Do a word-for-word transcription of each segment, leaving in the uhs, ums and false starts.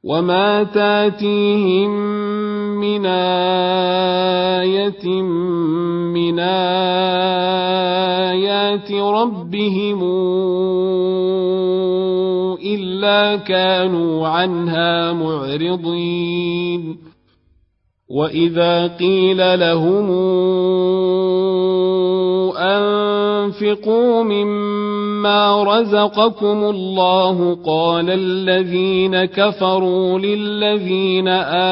وما تاتيهم من آية من آيات ربهم إلا كانوا عنها معرضين وإذا قيل لهم أنفقوا مما رزقكم الله قال الذين كفروا للذين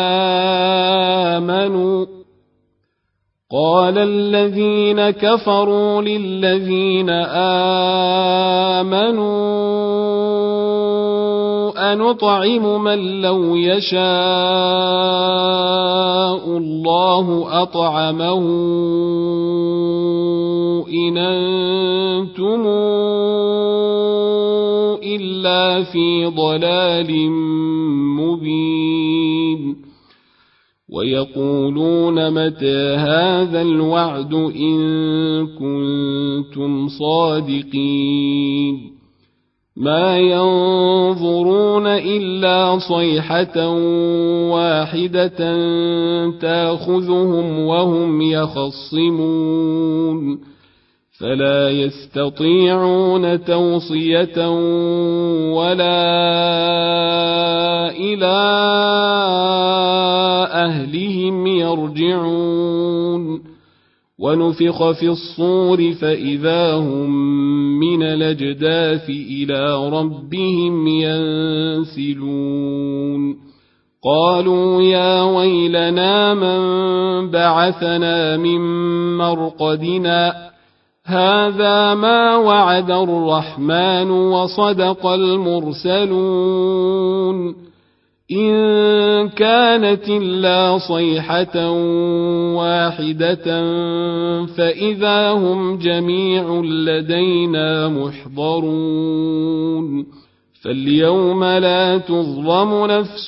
آمنوا قال الذين كفروا للذين آمنوا أنطعم من لو يشاء الله أطعمه إن أنتم إلا في ضلال مبين ويقولون متى هذا الوعد إن كنتم صادقين ما ينظرون إلا صيحة واحدة تأخذهم وهم يخصمون فلا يستطيعون توصية ولا إلى أهلهم يرجعون ونفخ في الصور فإذا هم من الأجداث إلى ربهم ينسلون قالوا يا ويلنا من بعثنا من مرقدنا هذا ما وعد الرحمن وصدق المرسلون إن كانت إلا صيحة واحدة فإذا هم جميع لدينا محضرون فاليوم لا تظلم نفس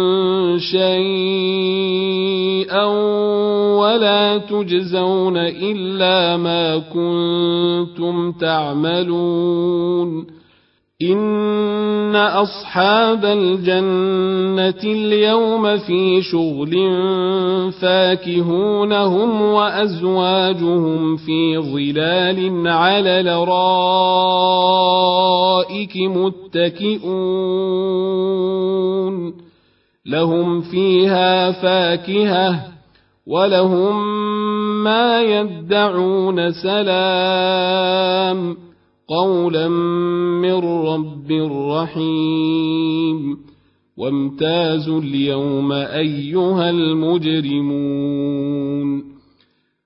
شيئا ولا تجزون إلا ما كنتم تعملون إن أصحاب الجنة اليوم في شغل فاكهون هم وأزواجهم في ظلال على الأرائك متكئون لهم فيها فاكهة ولهم ما يدعون سلام قولا من رب رحيم وامتازوا اليوم أيها المجرمون